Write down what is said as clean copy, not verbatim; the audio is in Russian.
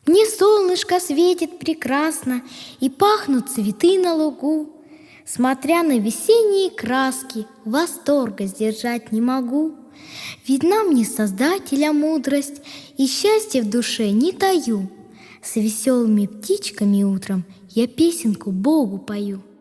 Мне солнышко светит прекрасно, и пахнут цветы на лугу. Смотря на весенние краски, восторга сдержать не могу. Видна мне Создателя мудрость, и счастье в душе не таю. С веселыми птичками утром я песенку Богу пою.